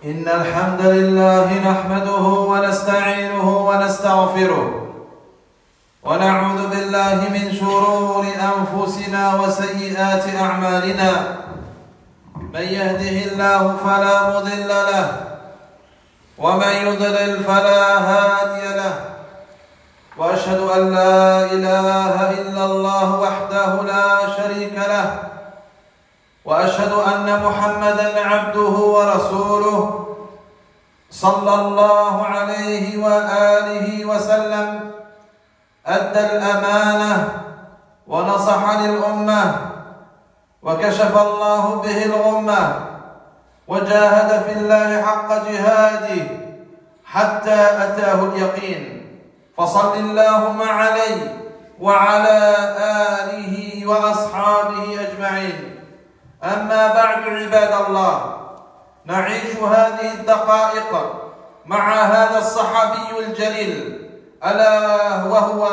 إن الحمد لله نحمده ونستعينه ونستغفره ونعوذ بالله من شرور أنفسنا وسيئات أعمالنا من يهده الله فلا مضل له ومن يضلل فلا هادي له وأشهد أن لا إله إلا الله وحده لا شريك له وأشهد أن محمدًا عبده ورسوله صلى الله عليه وآله وسلم أدى الأمانة ونصح للأمة وكشف الله به الغمة وجاهد في الله حق جهاده حتى أتاه اليقين فصل اللهم عليه وعلى آله وأصحابه أجمعين. أما بعد عباد الله، نعيش هذه الدقائق مع هذا الصحابي الجليل ألا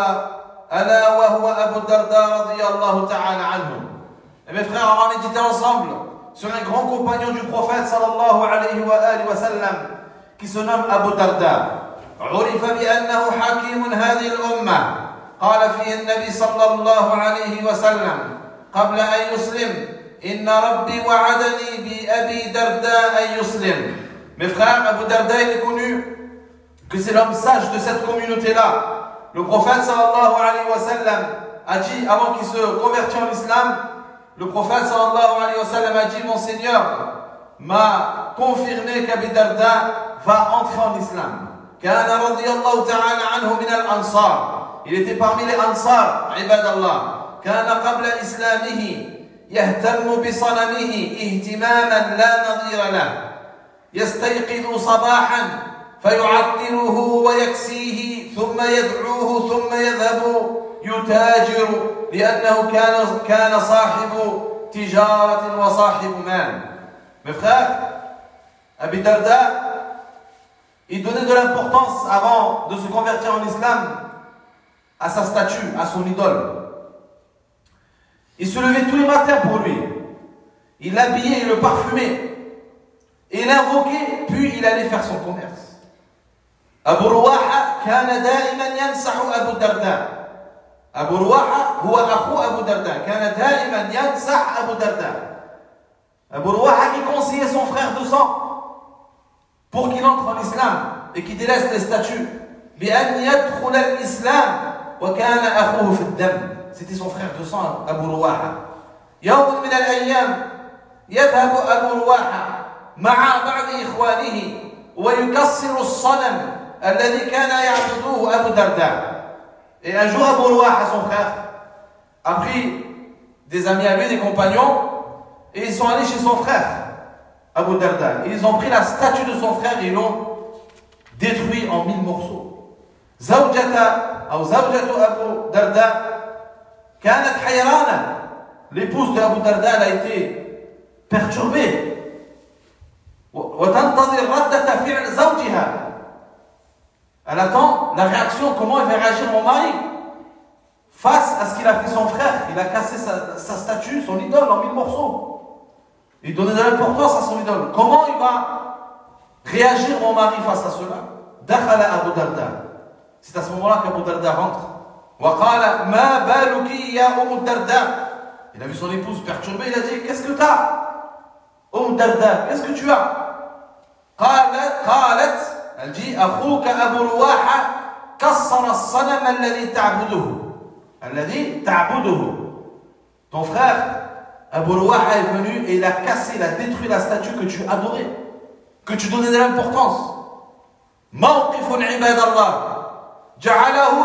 وهو أبو الدرداء رضي الله تعالى عنه. Et mes frères, on va méditer ensemble sur un grand compagnon du prophète sallallahu alayhi wa sallam qui se nomme Abu Darda. عرف بأنه حكيم هذه الأمة. قال فيه النبي صلى الله عليه وسلم قبل أن يسلم إن ربي وعدني بأبي درداء أن يسلم. Mes frères, Abu Darda, il est connu que c'est l'homme sage de cette communauté-là. Le prophète sallallahu alayhi wa sallam a dit, avant qu'il se convertisse en islam, le prophète sallallahu alayhi wa sallam a dit, mon Seigneur m'a confirmé qu'Abu Darda va entrer en islam. كان رضي الله تعالى عنه من الأنصار. Il était parmi les Ansar, عباد الله. كان قبل إسلامه يهتم بصنمه اهتماما لا نظير له. يستيقظ صباحا فيعطره ويكسيه ثم يدعوه ثم يذهب يتاجر لأنه كان صاحب تجارة وصاحب مال. Mes frères, Abu Darda, il donnait de l'importance avant de se convertir en islam à sa statue, à son idole. Il se levait tous les matins pour lui. Il l'habillait, il le parfumait. Et il l'invoquait, puis il allait faire son commerce. Abu Ruwaha كان دائما ينصح أبو الدرداء. أبو رواحة هو أخو أبو الدرداء. كان دائما ينصح أبو الدرداء. Abu Ruwaha qui conseillait son frère de sang pour qu'il entre en islam et qu'il délaisse les statues. بأن يدخل الإسلام وكان أخوه في الدم. C'était son frère de sang, Abu Ruwaha. يوم من الأيام يذهب أبو رواحة مع بعض إخوانه ويكسر الصنم الذي كان يعبده أبو درداء. Et un jour, Abu Ruwaha, son frère, a pris des amis à lui, des compagnons, et ils sont allés chez son frère, Abu Darda. Et ils ont pris la statue de son frère et ils l'ont détruit en 1000 morceaux. زوجة أبو درداء كانت حيرانة. L'épouse de Abu Darda, elle a été perturbée. وتنتظر ردة فعل زوجها. Elle attend la réaction, comment il va réagir mon mari face à ce qu'il a fait son frère. Il a cassé sa statue, son idole en 1000 morceaux. Il donnait de l'importance à son idole. Comment il va réagir mon mari face à cela? دخل أبو درداء. C'est à ce moment-là qu'Abu Darda rentre. وقال ما بالك يا أم الدرداء. Il a vu son épouse perturbée, il a dit, qu'est-ce que tu as? Darda, qu'est-ce que tu as? قالت, elle dit, أخوك أبو رواحة كسر الصنم الذي تعبده. Ton frère Abu Ruwaha est venu et il a cassé, il a détruit la statue que tu adorais, que tu donnais de l'importance. موقف عباد الله جعله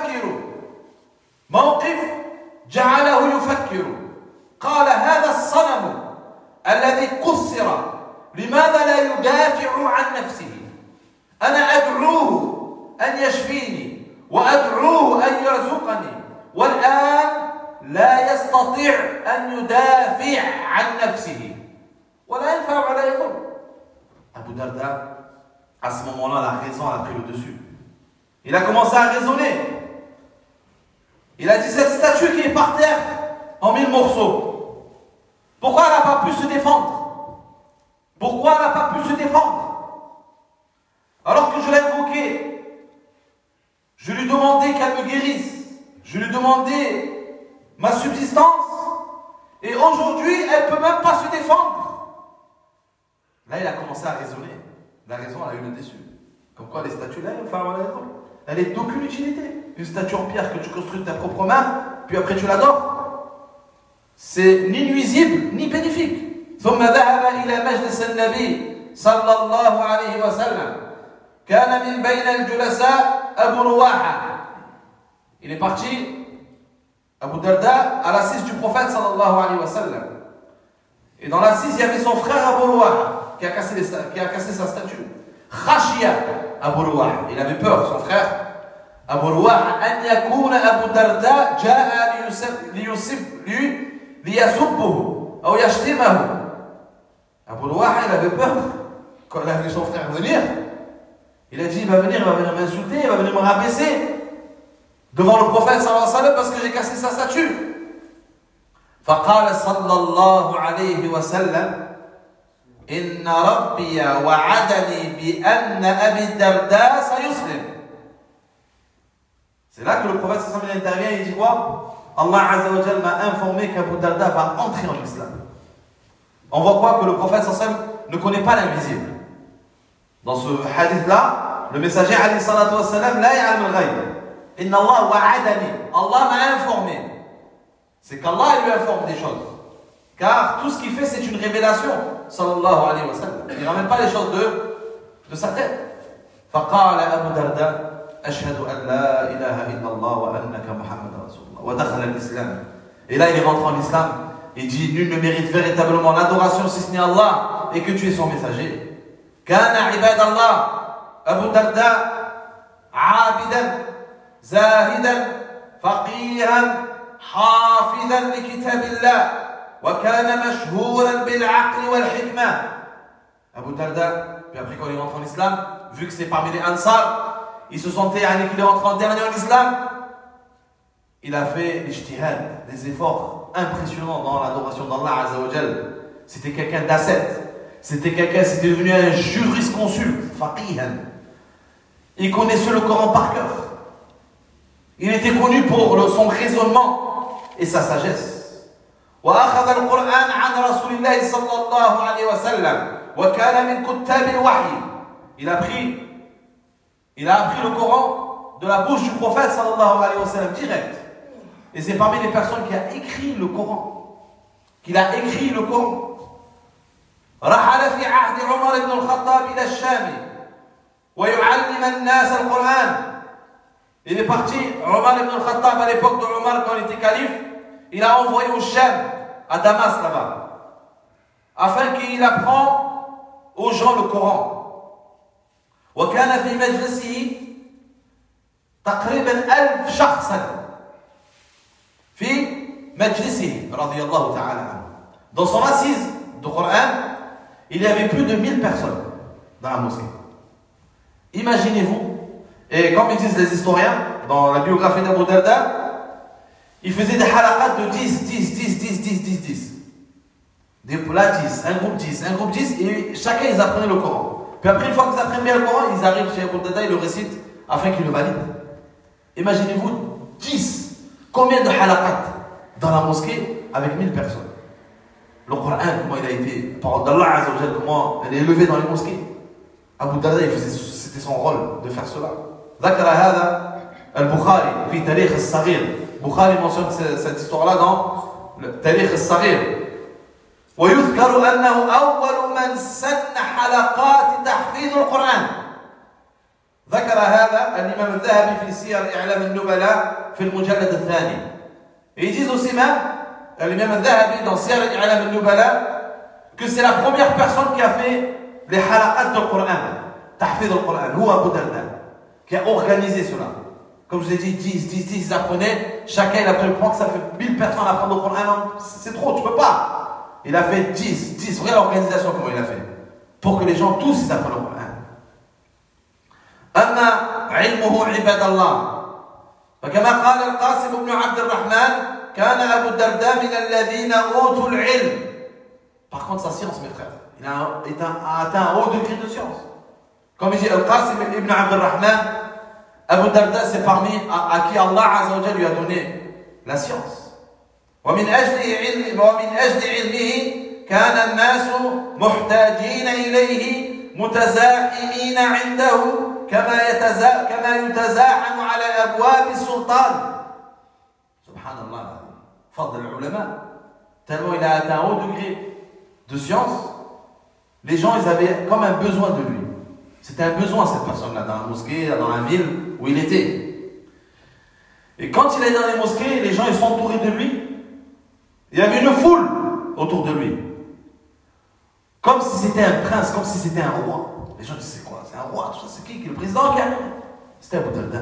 يفكر. قال هذا الصنم الذي كسر لماذا لا يدافع عن نفسه؟ أنا أدعوه أن يشفيني وأدعوه أن يرزقني والآن لا يستطيع أن يدافع عن نفسه ولا ينفع ولا يضر. Abu Darda, à ce moment-là, la raison a pris le dessus. Il a commencé à raisonner. Il a dit, cette statue qui est par terre en 1000 morceaux, pourquoi elle n'a pas pu se défendre? Pourquoi elle n'a pas pu se défendre? Je lui demandais qu'elle me guérisse. Je lui demandais ma subsistance. Et aujourd'hui, elle ne peut même pas se défendre. Là, il a commencé à raisonner. La raison, elle a eu le dessus. Comme quoi, les statues, là, elle est d'aucune utilité. Une statue en pierre que tu construis de ta propre main, puis après tu l'adores. C'est ni nuisible, ni bénéfique. ثم ذهب إلى مجلس النبي صلى الله عليه وسلم. كان من بين الجلساء أبو رواحة. Il est parti, Abu Darda, à l'assise du prophète sallallahu alayhi wa sallam. Et dans l'assise, il y avait son frère Abu Ruwaha qui a cassé sa statue. Khashia Abu Ruwaha. Il avait peur, son frère Abu Ruwaha, أن يكون أبو درداء جاء ليسبه أو يشتمه. Abu Ruwaha, il avait peur. Quand il a vu son frère venir, il a dit, il va venir m'insulter, il va venir me rabaisser devant le prophète sallallahu alayhi wa sallam parce que j'ai cassé sa statue. فقال صلى الله عليه وسلم إن ربي وعدني بأن أبي الدرداء سيسلم. C'est là que le prophète sallallahu alayhi wa sallam intervient et il dit quoi? Allah Azza wa Jalla m'a informé qu'Abu Darda va entrer en islam. On voit quoi? Que le prophète sallallahu alayhi wa sallam ne connaît pas l'invisible. Dans ce hadith-là, le messager alayhi salatu wa sallam la ya'lam al-ghayb. Inna Allah wa'adani. Allah m'a informé. C'est qu'Allah lui informe des choses. Car tout ce qu'il fait, c'est une révélation. Sallallahu alayhi wa sallam. Il ne ramène pas les choses de sa tête. فقال أبو درداء أشهد أن لا إله إلا الله وأنك محمد رسول الله ودخل الإسلام. Et là, il est rentré en islam. Il dit, nul ne mérite véritablement l'adoration si ce n'est Allah et que tu es son messager. كان عباد الله أبو الدرداء عابدا زاهدا فقيها حافظا لكتاب الله وكان مشهورا بالعقل والحكمة. Abu Darda, puis après quand il rentre en islam, vu que c'est parmi les Ansar, il se sentait qu'il est rentré en dernier en islam, il a fait l'ijtihad, des efforts impressionnants dans l'adoration d'Allah Azza wa Jal. C'était quelqu'un d'ascète. C'était devenu un jurisconsulte, faqihan. Il connaissait le Coran par cœur. Il était connu pour son raisonnement et sa sagesse. وأخذ القرآن عن رسول الله صلى الله عليه وسلم وكان من كتاب الوحي. Il a appris le Coran de la bouche du prophète sallallahu alayhi wa sallam direct. Et c'est parmi les personnes qui a écrit le Coran. رحل في عهد عمر بن الخطاب إلى الشام ويعلم الناس القرآن. Il est parti, Omar ibn al-Khattab, à l'époque de Omar, quand il était calife, il a envoyé au Sham, à Damas là-bas, afin qu'il apprend aux gens le Coran. وكان في مجلسه تقريبا 1000 شخصا في مجلسه رضي الله تعالى عنه. Dans son assise de Coran, il y avait plus de 1000 personnes dans la mosquée. Imaginez-vous. Et comme ils disent les historiens, dans la biographie d'Abu Darda, il faisait des halaqat de 10. Des plats 10, un groupe 10, et chacun ils apprenaient le Coran. Puis après, une fois qu'ils apprennent bien le Coran, ils arrivent chez Abu Darda, ils le récitent afin qu'il le valide. Imaginez-vous 10. Combien de halaqat dans la mosquée avec 1000 personnes? Le Coran, comment il a été, parole d'Allah Azza wa Jal, comment elle est élevée dans les mosquées. Abu Darda, c'était son rôle de faire cela. ذكر هذا البخاري في تاريخ الصغير. Bukhari mentionne cette histoire-là dans le تاريخ الصغير. ويذكر أنه أول من سن حلقات تحفيظ القرآن. ذكر هذا الإمام الذهبي في سير إعلام النبلاء في المجلد الثاني. Et ils disent aussi même, l'imam al-Dhahabi dans Siyar al-I'lam al-Nubala, que c'est la première personne qui a fait les halaqat du Coran, tahfidh al-Coran, ou Abu Darda, qui a organisé cela. Comme je vous ai dit, 10, ils apprenaient, chacun il a pris le point que ça fait 1000 personnes à apprendre le Coran, c'est trop, tu peux pas. Il a fait 10, regarde l'organisation comment il a fait, pour que les gens tous ils apprennent le Coran. أما علمه عباد الله فكما قال القاسم بن عبد الرحمن كان أبو الدرداء من الذين أوتوا العلم. Par contre sa science mes frères, il a atteint un haut degré de science. Comme il dit Al-Qasim ibn Abd al-Rahman Abu Darda, c'est parmi à qui Allah Azza wa Jalla lui a donné la science. ومن أجل علمه كان الناس محتاجين إليه متزاحمين عنده كما يتزاحم على أبواب السلطان. سبحان الله. فضل العلماء. Tellement il a atteint un haut degré de science, les gens ils avaient comme un besoin de lui. C'était un besoin cette personne-là dans la mosquée, dans la ville où il était. Et quand il est dans les mosquées, les gens ils sont entourés de lui. Il y avait une foule autour de lui. Comme si c'était un prince, comme si c'était un roi. Les gens disent c'est quoi? C'est un roi, tout ça, c'est qui? Le président qui a... C'était Abu Darda.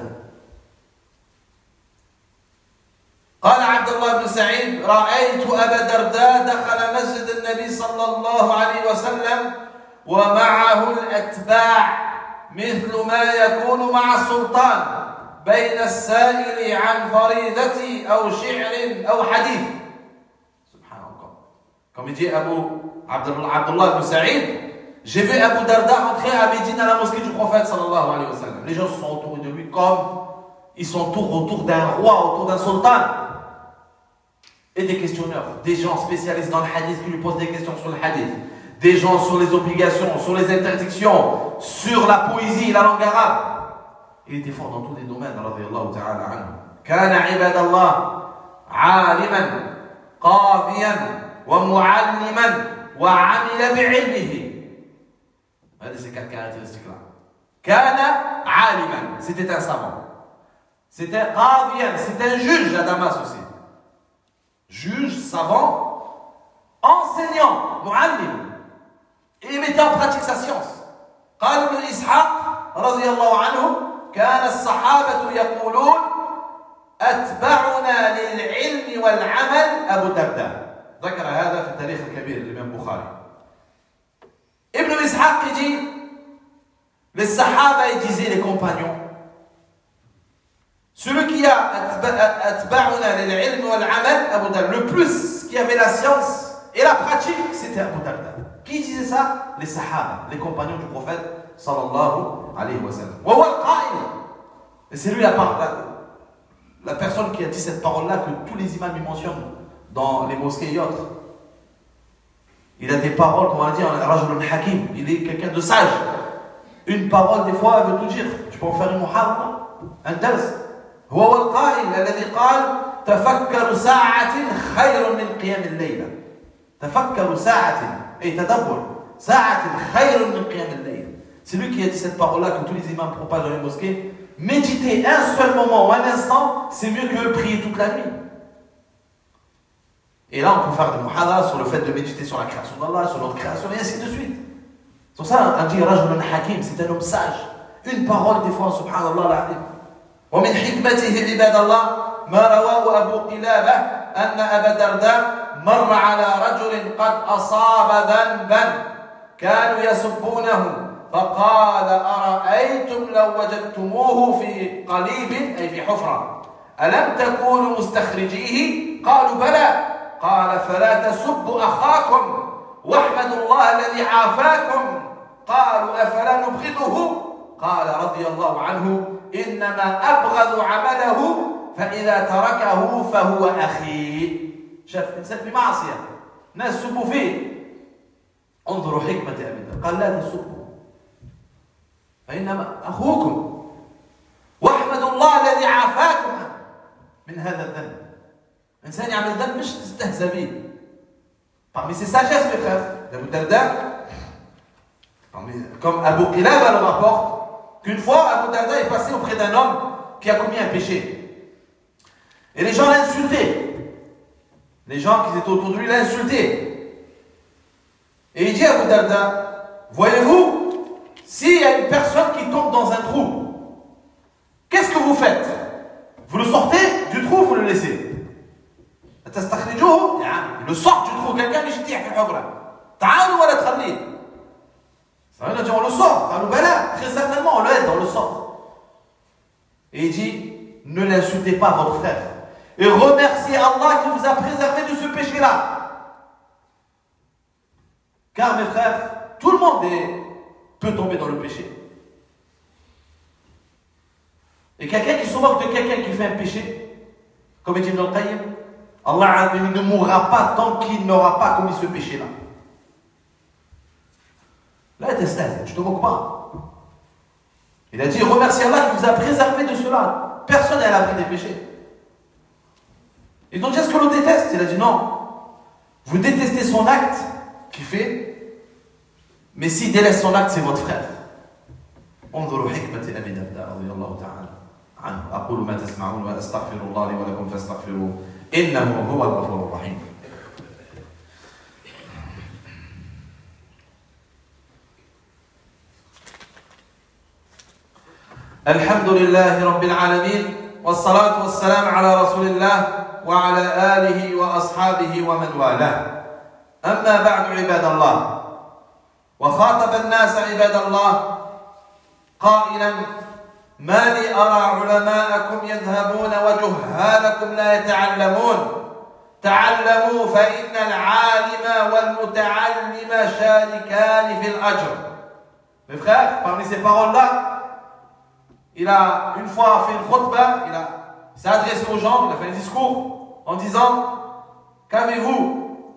قال عبد الله بن سعيد رأيت أبا الدرداء دخل مسجد النبي صلى الله عليه وسلم ومعه الأتباع مثل ما يكون مع السلطان بين السائل عن فريضة أو شعر أو حديث. سبحان الله. Comme il dit Abdullah ibn Saïd, j'ai vu Abu Darda rentrer à Médine à la mosquée du prophète sallallahu alayhi wa sallam. Les gens se sont autour de lui comme ils s'entourent autour d'un roi, autour d'un sultan. Et des questionneurs, des gens spécialistes dans le hadith qui lui posent des questions sur le hadith, des gens sur les obligations, sur les interdictions, sur la poésie, la langue arabe. Il était fort dans tous les domaines, radiyallahu ta'ala anhu. كان عباد الله عالما قاضيا ومعلما وعمل بعلمه. هذه ces quatre caractéristiques-là. كان عالما, c'était un savant. C'était قاضيا, c'était un juge à Damas aussi. Juge, savant, enseignant, muallim, et il mettait en pratique sa science. قال ابن إسحاق رضي الله عنه كان الصحابة يقولون أتبعنا للعلم والعمل أبو الدرداء. ذكر هذا في التاريخ الكبير للإمام البخاري. ابن إسحاق يجي للصحابة يجيزي les compagnons. Celui qui a atba'una lil-ilm wal-amal, Abu Darda, le plus qui avait la science et la pratique, c'était Abu Darda. Qui disait ça? Les sahaba, les compagnons du prophète sallallahu alayhi wa sallam. Wa huwa al-qa'il. Et c'est lui la personne qui a dit cette parole-là que tous les imams y mentionnent dans les mosquées et autres. Il a des paroles, comme on a dit, un rajul hakim, il est quelqu'un de sage. Une parole, des fois, elle veut tout dire. Tu peux en faire une muhadara, un dars. هو القائل الذي قال تفكر ساعة خير من قيام الليلة. تفكر ساعة أي تدبر ساعة خير من قيام الليل. C'est lui qui a dit cette parole-là que tous les imams propagent dans les mosquées. Méditer un seul moment ou un instant, c'est mieux que prier toute la nuit. Et là, on peut faire des muhadara sur le fait de méditer sur la création d'Allah, sur notre création, et ainsi de suite. C'est pour ça, on dit Rajulun Hakim, c'est un homme sage. Une parole, des fois, subhanallah al-azim. ومن حكمته عباد الله ما رواه أبو قلابة أن أبا الدرداء مر على رجل قد أصاب ذنبا كانوا يسبونه فقال أرأيتم لو وجدتموه في قليب أي في حفرة ألم تكونوا مستخرجيه؟ قالوا بلى. قال فلا تسبوا أخاكم واحمدوا الله الذي عافاكم. قالوا أفلا نبغضه؟ قال رضي الله عنه إنما أبغض عمله فإذا تركه فهو أخي. شاف إنسان بمعصية ناس سبوا فيه انظروا حكمة أبدا قال لا تسبوا فإنما أخوكم واحمدوا الله الذي عافاكم من هذا الذنب. إنسان يعمل ذنب مش تستهزأ به. Parmi ses sagesses, mes frères, Abu Darda, comme Abu Qilaba le rapporte, qu'une fois, Abu Darda est passé auprès d'un homme qui a commis un péché. Et les gens l'insultaient. Les gens qui étaient autour de lui l'insultaient. Et il dit à Abu Darda, voyez-vous, s'il y a une personne qui tombe dans un trou, qu'est-ce que vous faites? Vous le sortez du trou ou vous le laissez? Il le sort du trou. Quelqu'un lui dit, ça veut dire on le sort, très certainement on l'aide, on le sort. Et il dit, ne l'insultez pas votre frère. Et remerciez Allah qui vous a préservé de ce péché-là. Car mes frères, tout le monde peut tomber dans le péché. Et quelqu'un qui se moque de quelqu'un qui fait un péché, comme dit Ibn al-Qayyim, Allah ne mourra pas tant qu'il n'aura pas commis ce péché-là. Là, tu ne te moques pas. Il a dit, remercie Allah qui vous a préservé de cela. Personne n'est à l'abri des péchés. Et donc, est-ce que l'on déteste? Il a dit non. Vous détestez son acte qu'il fait, mais s'il délaisse son acte, c'est votre frère. انظروا حكمة أبي الدرداء رضي الله تعالى عنه. أقول ما تسمعون وأستغفر الله لي ولكم فاستغفروه إنه هو الغفور الرحيم. الحمد لله رب العالمين والصلاة والسلام على رسول الله وعلى آله وأصحابه ومن والاه. أما بعد عباد الله، وخاطب الناس عباد الله قائلا: ما لي أرى علماءكم يذهبون وجهالكم لا يتعلمون، تعلموا فإن العالم والمتعلم شاركان في الأجر. Mes frères, parmi ces paroles-là, il a une fois fait une khutbah, il s'est adressé aux gens, il a fait un discours en disant: qu'avez-vous?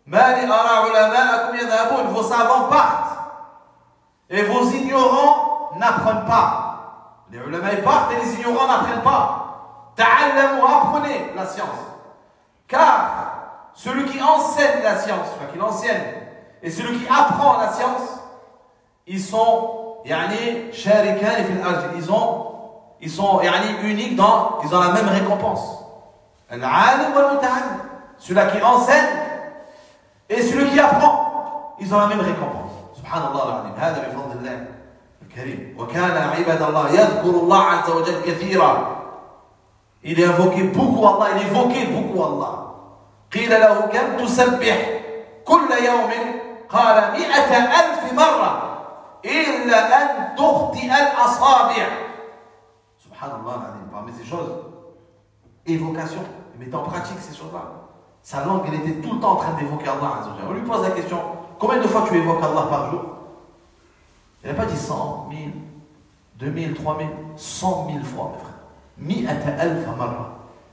Vos savants partent et vos ignorants n'apprennent pas. Les ulama partent et les ignorants n'apprennent pas. Ta'allamu, apprenez la science. Car celui qui enseigne la science, enfin qui l'enseigne, et celui qui apprend la science, ils sont sharikan fil ajr, ils sont uniques ils ont la même récompense. Al-alim wal muta'allim, celui qui enseigne et celui qui apprend, ils ont la même récompense. Subhanallah al-alim, hada bi fadlillah al-karim. Wa kana ibadallah yadhkuru Allah azza wa jalla kathira. Il est invoqué beaucoup Allah, il évoquait beaucoup Allah. قيل له كم تسبح كل يوم قال 100,000 مرة إلا أن تخطئ الأصابع. Subhanallah, parmi ces choses, évocation, il mettait en pratique ces choses-là. Sa langue, il était tout le temps en train d'évoquer Allah. On lui pose la question: combien de fois tu évoques Allah par jour? Il n'a pas dit 100, 1000, 2000, 3000, 100 000 fois, mes frères. 100,000 مرة.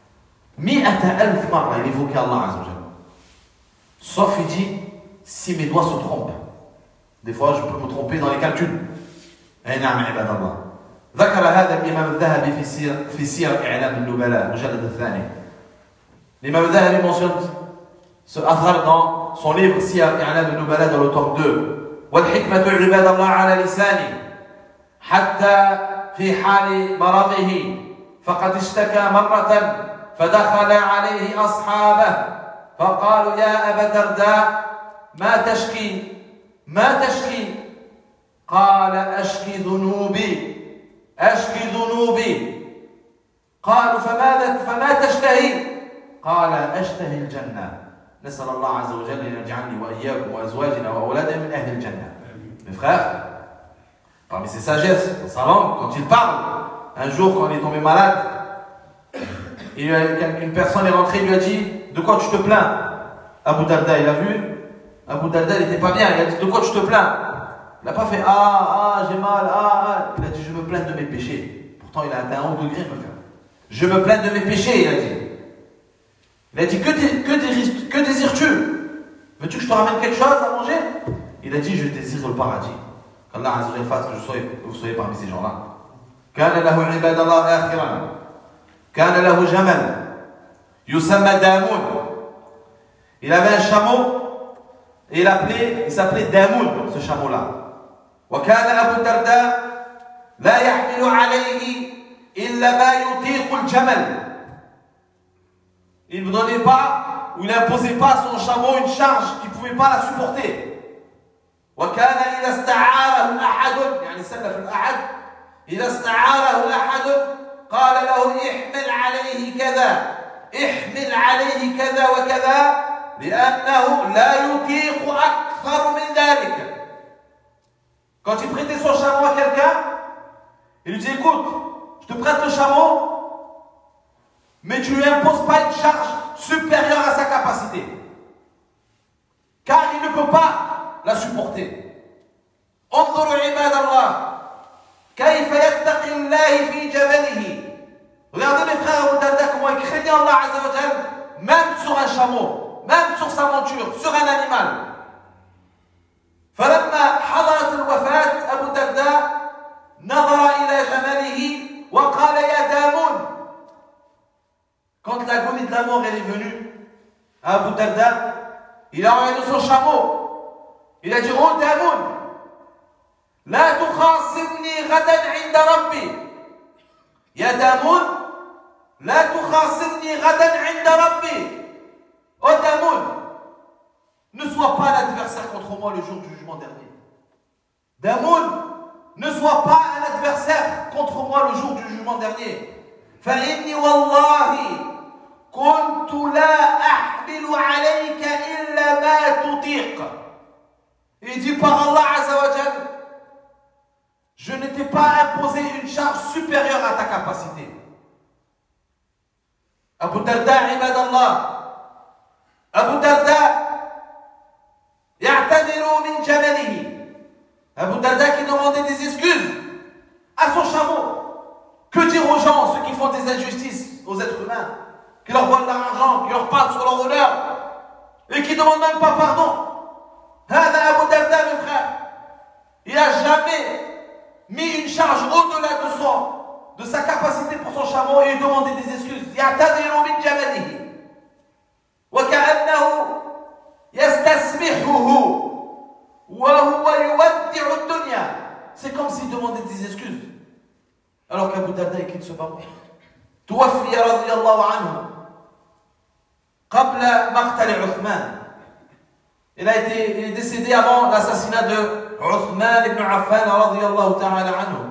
100,000 مرة, il évoquait Allah. Sauf, il dit, si mes doigts se trompent. Des fois, je peux me tromper dans les calculs. نعم عباد الله. ذكر هذا الإمام الذهبي في سير إعلام النبلاء المجلد الثاني. L'imam الذهبي mentionne ce athar dans son livre سير إعلام النبلاء dans le tome 2. والحكمة عباد الله على لساني حتى في حال مرضه فقد اشتكى مرة فدخل عليه أصحابه فقالوا: يا أبا الدرداء ما تشكي؟ ما تشكي؟ قال: أشكي ذنوبي، أشكي ذنوبي. قالوا: فما تشتهي؟ قال: أشتهي الجنة. نسأل الله عز وجل أن يجعلني وإياكم وأزواجنا وأولادنا من أهل الجنة. Mes frères, parmi ses sagesses, dans sa langue, quand il parle, un jour quand il est tombé malade, une personne est rentrée et lui a dit: de quoi tu te plains? Abu Darda, il a vu, Abu Darda, il n'était pas bien, il a dit: de quoi tu te plains? Il n'a pas fait j'ai mal, il a dit: je me plains de mes péchés. Pourtant, il a atteint un haut degré, me faire. Je me plains de mes péchés, il a dit. Il a dit: que désires-tu? Veux-tu que je te ramène quelque chose à manger? Il a dit: je désire le paradis. Qu'Allah Azza wa Jalla fasse que vous soyez parmi ces gens-là. كان له عباد الله آخرا كان له جمل يسمى دامون. Il avait un chameau et il s'appelait Damoun, ce chameau-là. وكان أبو الدرداء لا يحمل عليه إلا ما يطيق الجمل. Il ne donnait pas ou il n'imposait pas à son chameau une charge qu'il ne pouvait pas la supporter. وكان إذا استعاره أحد سلف الأحد إذا استعاره أحد قال له: احمل عليه كذا، احمل عليه كذا وكذا، لأنه لا يطيق أكثر من ذلك. Quand il prêtait son chameau à quelqu'un, il lui dit: écoute, je te prête le chameau, mais tu ne lui imposes pas une charge supérieure à sa capacité, car il ne peut pas la supporter. انظروا عباد الله كيف يتقي الله في جبله Regardez mes frères Abu Darda comment il craignait Allah Azza wa Jal, même sur un chameau, même sur sa monture, sur un animal. فلما حضرت الوفاة أبو الدرداء نظر إلى جمله وقال يا دامون. Quand l'agonie de la mort est venue à Abu Darda, il a regardé son chameau. Il a dit oh Damoun, لا تخاصمني غدا عند ربي. يا دامون لا تخاصمني غدا عند ربي. Oh Damoun, ne sois pas l'adversaire contre moi le jour du jugement dernier. Damoun, ne sois pas un adversaire contre moi le jour du jugement dernier. فإني والله كنت لا أحمل عليك إلا ما تطيق. Il dit par Allah Azza wa Jal, je ne t'ai pas imposé une charge supérieure à ta capacité. Abu Darda, ibadallah, Abu Darda يعتذر من جمله. Abu Darda qui demandait des excuses à son chameau. Que dire aux gens, ceux qui font des injustices aux êtres humains, qui leur volent leur argent, qui leur parlent sur leur honneur et qui ne demandent même pas pardon? Hada Abu Darda, mes frères, il n'a jamais mis une charge au-delà de sa capacité pour son chameau et demandé des excuses. يعتذر من جمله وكأنه يستسمحه وهو يودع الدنيا. C'est comme s'il demandait des excuses alors qu'Abu Darda il quitte ce monde. توفي رضي الله عنه قبل مقتل عثمان. Il est décédé avant l'assassinat de Uthman ibn Affan رضي الله تعالى عنه.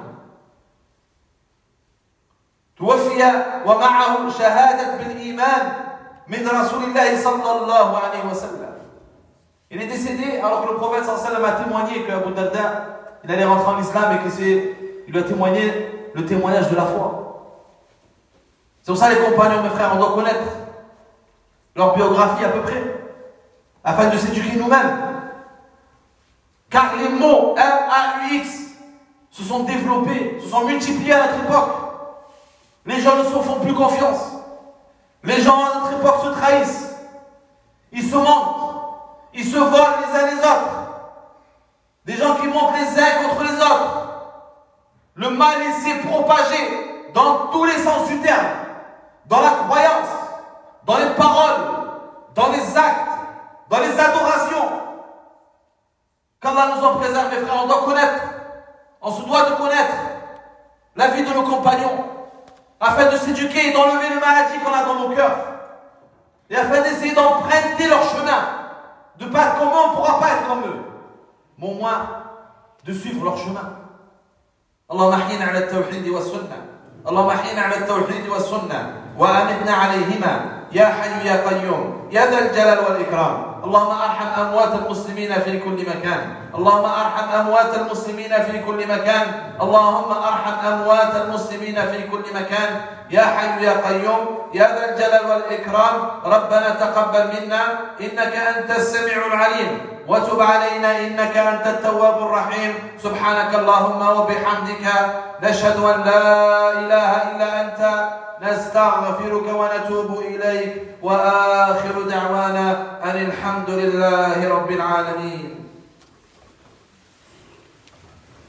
توفي ومعه شهادة بالإيمان من رسول الله صلى الله عليه وسلم. Il est décédé alors que le prophète sallallahu alayhi wa sallam a témoigné qu'Abu Darda il allait rentrer en islam et qu'il lui a témoigné le témoignage de la foi. C'est pour ça les compagnons, mes frères, on doit connaître leur biographie à peu près, afin de s'éduquer nous-mêmes. Car les mots M-A-U-X se sont développés, se sont multipliés à notre époque. Les gens ne se font plus confiance. Les gens à notre époque se trahissent. Ils se mentent. Ils se volent les uns les autres. Des gens qui montent les uns contre les autres. Le mal s'est propagé dans tous les sens du terme. Dans la croyance, dans les paroles, dans les actes, dans les adorations. Qu'Allah nous en préserve, mes frères, on doit connaître. On se doit de connaître la vie de nos compagnons, afin de s'éduquer et d'enlever le maladie qu'on a dans nos cœurs. Et afin d'essayer d'emprunter leur chemin. De ne pas être comme eux, on ne pourra pas être comme eux. Mais au moins, de suivre leur chemin. اللهم احينا على التوحيد والسنة. اللهم احينا على التوحيد والسنة وأمتنا عليهما يا حي يا قيوم يا ذا الجلال والإكرام. اللهم ارحم أموات المسلمين في كل مكان. اللهم ارحم أموات المسلمين في كل مكان. اللهم ارحم أموات المسلمين في كل مكان يا حي يا قيوم يا ذا الجلال والإكرام. ربنا تقبل منا إنك أنت السميع العليم وتب علينا إنك أنت التواب الرحيم. سبحانك اللهم وبحمدك نشهد أن لا إله إلا أنت نستغفرك ونتوب إليك. وآخر دعوانا أن الحمد لله رب العالمين.